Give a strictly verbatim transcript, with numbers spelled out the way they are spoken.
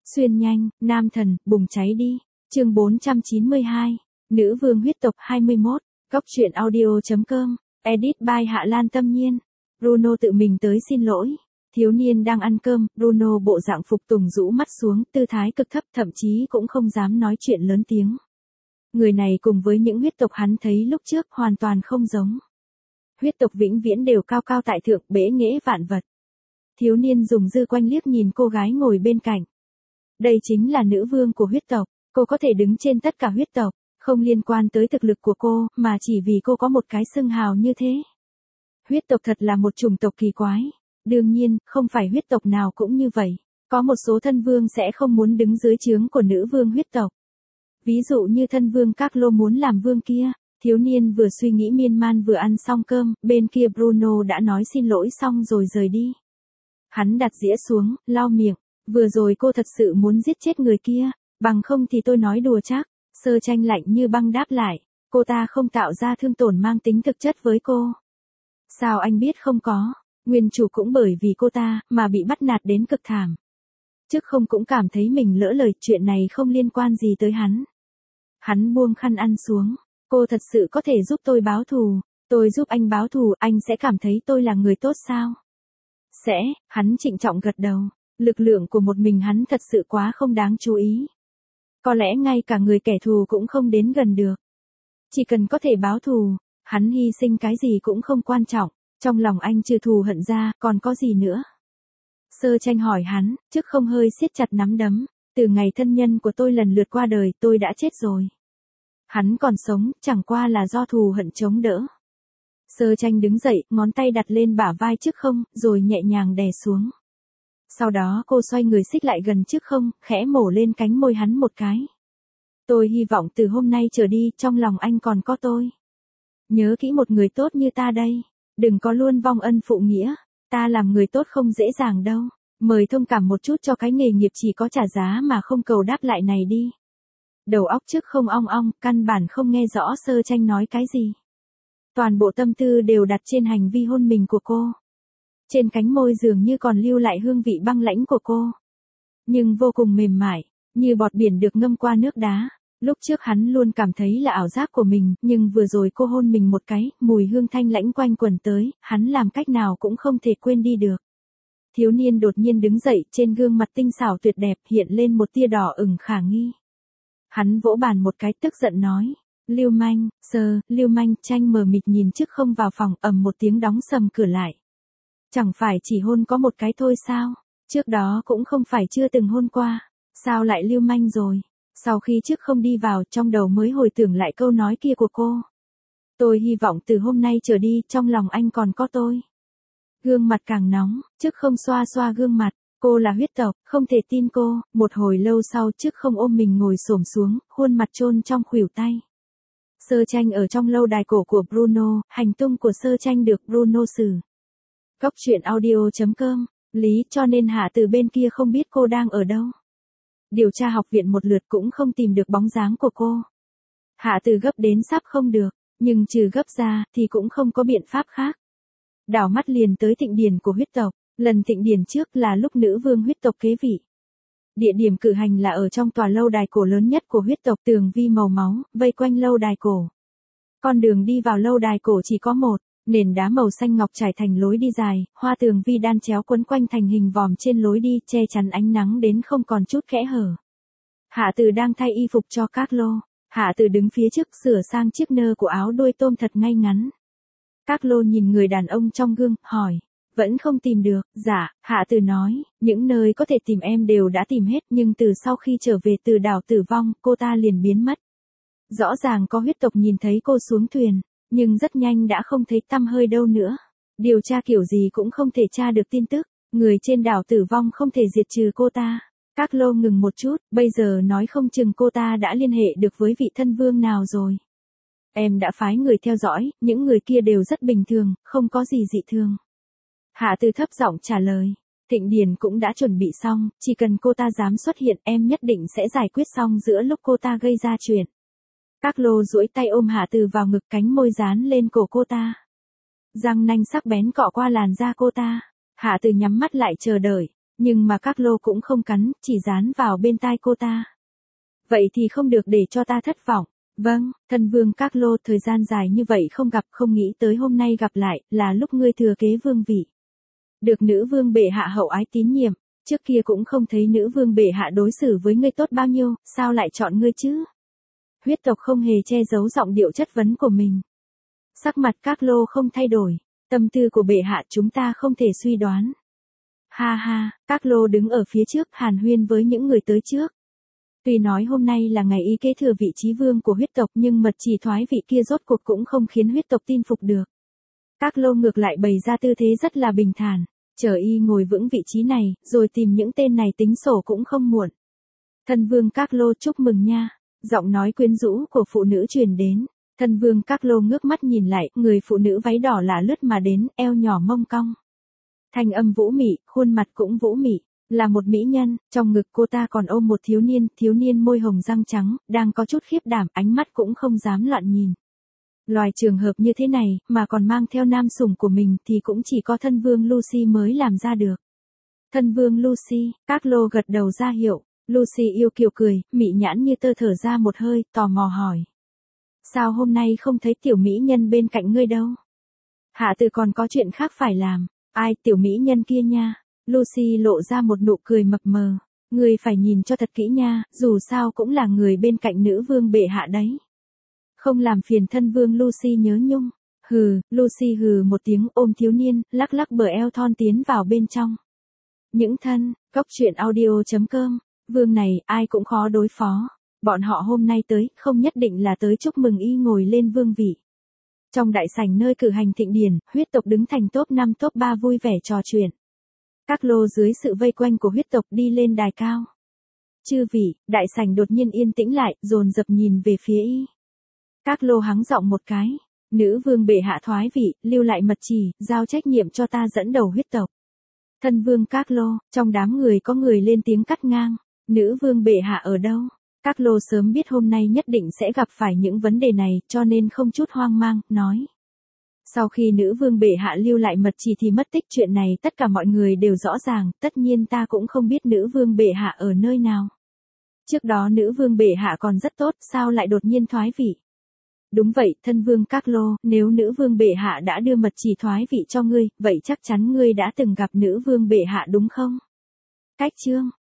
Xuyên nhanh, nam thần, bùng cháy đi. Chương bốn trăm chín mươi hai. Nữ vương huyết tộc hai mươi mốt. Góc truyện audio.com. Edit by Hạ Lan Tâm Nhiên. Bruno tự mình tới xin lỗi. Thiếu niên đang ăn cơm, Bruno bộ dạng phục tùng rũ mắt xuống, tư thái cực thấp, thậm chí cũng không dám nói chuyện lớn tiếng. Người này cùng với những huyết tộc hắn thấy lúc trước hoàn toàn không giống. Huyết tộc vĩnh viễn đều cao cao tại thượng, bẽ nghễ vạn vật. Thiếu niên dùng dư quanh liếc nhìn cô gái ngồi bên cạnh. Đây chính là nữ vương của huyết tộc, cô có thể đứng trên tất cả huyết tộc, không liên quan tới thực lực của cô, mà chỉ vì cô có một cái xưng hào như thế. Huyết tộc thật là một chủng tộc kỳ quái. Đương nhiên, không phải huyết tộc nào cũng như vậy. Có một số thân vương sẽ không muốn đứng dưới trướng của nữ vương huyết tộc. Ví dụ như thân vương Các Lô muốn làm vương kia. Thiếu niên vừa suy nghĩ miên man vừa ăn xong cơm, bên kia Bruno đã nói xin lỗi xong rồi rời đi. Hắn đặt dĩa xuống, lau miệng. Vừa rồi cô thật sự muốn giết chết người kia, bằng không thì tôi nói đùa chắc. Sơ Tranh lạnh như băng đáp lại, cô ta không tạo ra thương tổn mang tính thực chất với cô. Sao anh biết không có? Nguyên chủ cũng bởi vì cô ta mà bị bắt nạt đến cực thảm. Trước không cũng cảm thấy mình lỡ lời, chuyện này không liên quan gì tới hắn. Hắn buông khăn ăn xuống. Cô thật sự có thể giúp tôi báo thù. Tôi giúp anh báo thù, anh sẽ cảm thấy tôi là người tốt sao? Sẽ, hắn trịnh trọng gật đầu. Lực lượng của một mình hắn thật sự quá không đáng chú ý. Có lẽ ngay cả người kẻ thù cũng không đến gần được. Chỉ cần có thể báo thù, hắn hy sinh cái gì cũng không quan trọng. Trong lòng anh trừ thù hận ra, còn có gì nữa? Sơ Tranh hỏi hắn, trước không hơi siết chặt nắm đấm. Từ ngày thân nhân của tôi lần lượt qua đời, tôi đã chết rồi. Hắn còn sống, chẳng qua là do thù hận chống đỡ. Sơ Tranh đứng dậy, ngón tay đặt lên bả vai trước không, rồi nhẹ nhàng đè xuống. Sau đó cô xoay người xích lại gần trước không, khẽ mổ lên cánh môi hắn một cái. Tôi hy vọng từ hôm nay trở đi, trong lòng anh còn có tôi. Nhớ kỹ một người tốt như ta đây. Đừng có luôn vong ân phụ nghĩa. Ta làm người tốt không dễ dàng đâu. Mời thông cảm một chút cho cái nghề nghiệp chỉ có trả giá mà không cầu đáp lại này đi. Đầu óc trước không ong ong, căn bản không nghe rõ Sơ Tranh nói cái gì. Toàn bộ tâm tư đều đặt trên hành vi hôn mình của cô. Trên cánh môi dường như còn lưu lại hương vị băng lãnh của cô. Nhưng vô cùng mềm mại, như bọt biển được ngâm qua nước đá. Lúc trước hắn luôn cảm thấy là ảo giác của mình, nhưng vừa rồi cô hôn mình một cái, mùi hương thanh lãnh quanh quẩn tới, hắn làm cách nào cũng không thể quên đi được. Thiếu niên đột nhiên đứng dậy, trên gương mặt tinh xảo tuyệt đẹp hiện lên một tia đỏ ửng khả nghi. Hắn vỗ bàn một cái tức giận nói. Lưu manh, Sơ, Lưu manh. Tranh mờ mịt nhìn trước không vào phòng, ầm một tiếng đóng sầm cửa lại. Chẳng phải chỉ hôn có một cái thôi sao? Trước đó cũng không phải chưa từng hôn qua. Sao lại lưu manh rồi? Sau khi trước không đi vào, trong đầu mới hồi tưởng lại câu nói kia của cô. Tôi hy vọng từ hôm nay trở đi, trong lòng anh còn có tôi. Gương mặt càng nóng, trước không xoa xoa gương mặt. Cô là huyết tộc, không thể tin cô. Một hồi lâu sau trước không ôm mình ngồi xổm xuống, khuôn mặt chôn trong khuỷu tay. Sơ Tranh ở trong lâu đài cổ của Bruno, hành tung của Sơ Tranh được Bruno xử. Góc truyện audio.com. Lý, cho nên Hạ Từ bên kia không biết cô đang ở đâu. Điều tra học viện một lượt cũng không tìm được bóng dáng của cô. Hạ Từ gấp đến sắp không được, nhưng trừ gấp ra thì cũng không có biện pháp khác. Đảo mắt liền tới thịnh điển của huyết tộc, lần thịnh điển trước là lúc nữ vương huyết tộc kế vị. Địa điểm cử hành là ở trong tòa lâu đài cổ lớn nhất của huyết tộc, tường vi màu máu, vây quanh lâu đài cổ. Con đường đi vào lâu đài cổ chỉ có một, nền đá màu xanh ngọc trải thành lối đi dài, hoa tường vi đan chéo quấn quanh thành hình vòm trên lối đi, che chắn ánh nắng đến không còn chút kẽ hở. Hạ Từ đang thay y phục cho Các Lô. Hạ Từ đứng phía trước sửa sang chiếc nơ của áo đuôi tôm thật ngay ngắn. Các Lô nhìn người đàn ông trong gương, hỏi. Vẫn không tìm được? Dạ, Hạ Từ nói, những nơi có thể tìm em đều đã tìm hết, nhưng từ sau khi trở về từ đảo tử vong, cô ta liền biến mất. Rõ ràng có huyết tộc nhìn thấy cô xuống thuyền, nhưng rất nhanh đã không thấy tăm hơi đâu nữa. Điều tra kiểu gì cũng không thể tra được tin tức, người trên đảo tử vong không thể diệt trừ cô ta. Các Lô ngừng một chút, bây giờ nói không chừng cô ta đã liên hệ được với vị thân vương nào rồi. Em đã phái người theo dõi, những người kia đều rất bình thường, không có gì dị thường. Hạ Từ thấp giọng trả lời. Thịnh điển cũng đã chuẩn bị xong, chỉ cần cô ta dám xuất hiện em nhất định sẽ giải quyết xong giữa lúc cô ta gây ra chuyện. Các Lô duỗi tay ôm Hạ Từ vào ngực, cánh môi dán lên cổ cô ta. Răng nanh sắc bén cọ qua làn da cô ta. Hạ Từ nhắm mắt lại chờ đợi. Nhưng mà các lô cũng không cắn, chỉ dán vào bên tai cô ta. Vậy thì không được để cho ta thất vọng. Vâng, thân vương các lô, thời gian dài như vậy không gặp, không nghĩ tới hôm nay gặp lại, là lúc ngươi thừa kế vương vị. Được nữ vương bệ hạ hậu ái tín nhiệm, trước kia cũng không thấy nữ vương bệ hạ đối xử với ngươi tốt bao nhiêu, sao lại chọn ngươi chứ? Huyết tộc không hề che giấu giọng điệu chất vấn của mình. Sắc mặt các lô không thay đổi, tâm tư của bệ hạ chúng ta không thể suy đoán. Ha ha, các lô đứng ở phía trước hàn huyên với những người tới trước. Tuy nói hôm nay là ngày y kế thừa vị trí vương của huyết tộc nhưng mật chỉ thoái vị kia rốt cuộc cũng không khiến huyết tộc tin phục được. Các lô ngược lại bày ra tư thế rất là bình thản, chờ y ngồi vững vị trí này, rồi tìm những tên này tính sổ cũng không muộn. Thân vương các lô chúc mừng nha, giọng nói quyến rũ của phụ nữ truyền đến. Thân vương các lô ngước mắt nhìn lại, người phụ nữ váy đỏ lả lướt mà đến, eo nhỏ mông cong. Thanh âm vũ mị, khuôn mặt cũng vũ mị, là một mỹ nhân, trong ngực cô ta còn ôm một thiếu niên, thiếu niên môi hồng răng trắng, đang có chút khiếp đảm, ánh mắt cũng không dám loạn nhìn. Loài trường hợp như thế này, mà còn mang theo nam sủng của mình thì cũng chỉ có thân vương Lucy mới làm ra được. Thân vương Lucy, các lô gật đầu ra hiệu, Lucy yêu kiều cười, mị nhãn như tơ thở ra một hơi, tò mò hỏi. Sao hôm nay không thấy tiểu mỹ nhân bên cạnh ngươi đâu? Hạ tử còn có chuyện khác phải làm. Ai, tiểu mỹ nhân kia nha? Lucy lộ ra một nụ cười mập mờ. Ngươi phải nhìn cho thật kỹ nha, dù sao cũng là người bên cạnh nữ vương bệ hạ đấy. Không làm phiền thân vương Lucy nhớ nhung. Hừ, Lucy hừ một tiếng ôm thiếu niên, lắc lắc bờ eo thon tiến vào bên trong. Những thân, cốc truyện audio chấm com, vương này ai cũng khó đối phó. Bọn họ hôm nay tới, không nhất định là tới chúc mừng y ngồi lên vương vị. Trong đại sảnh nơi cử hành thịnh điển, huyết tộc đứng thành top năm top ba vui vẻ trò chuyện. Các lô dưới sự vây quanh của huyết tộc đi lên đài cao. Chư vị, đại sảnh đột nhiên yên tĩnh lại, dồn dập nhìn về phía y. Các lô hắng giọng một cái. Nữ vương bệ hạ thoái vị, lưu lại mật chỉ, giao trách nhiệm cho ta dẫn đầu huyết tộc. Thân vương các lô, trong đám người có người lên tiếng cắt ngang. Nữ vương bệ hạ ở đâu? Các lô sớm biết hôm nay nhất định sẽ gặp phải những vấn đề này, cho nên không chút hoang mang, nói. Sau khi nữ vương bệ hạ lưu lại mật chỉ thì mất tích chuyện này tất cả mọi người đều rõ ràng, tất nhiên ta cũng không biết nữ vương bệ hạ ở nơi nào. Trước đó nữ vương bệ hạ còn rất tốt, sao lại đột nhiên thoái vị? Đúng vậy, thân vương các lô, nếu nữ vương bệ hạ đã đưa mật chỉ thoái vị cho ngươi, vậy chắc chắn ngươi đã từng gặp nữ vương bệ hạ đúng không? Cách chương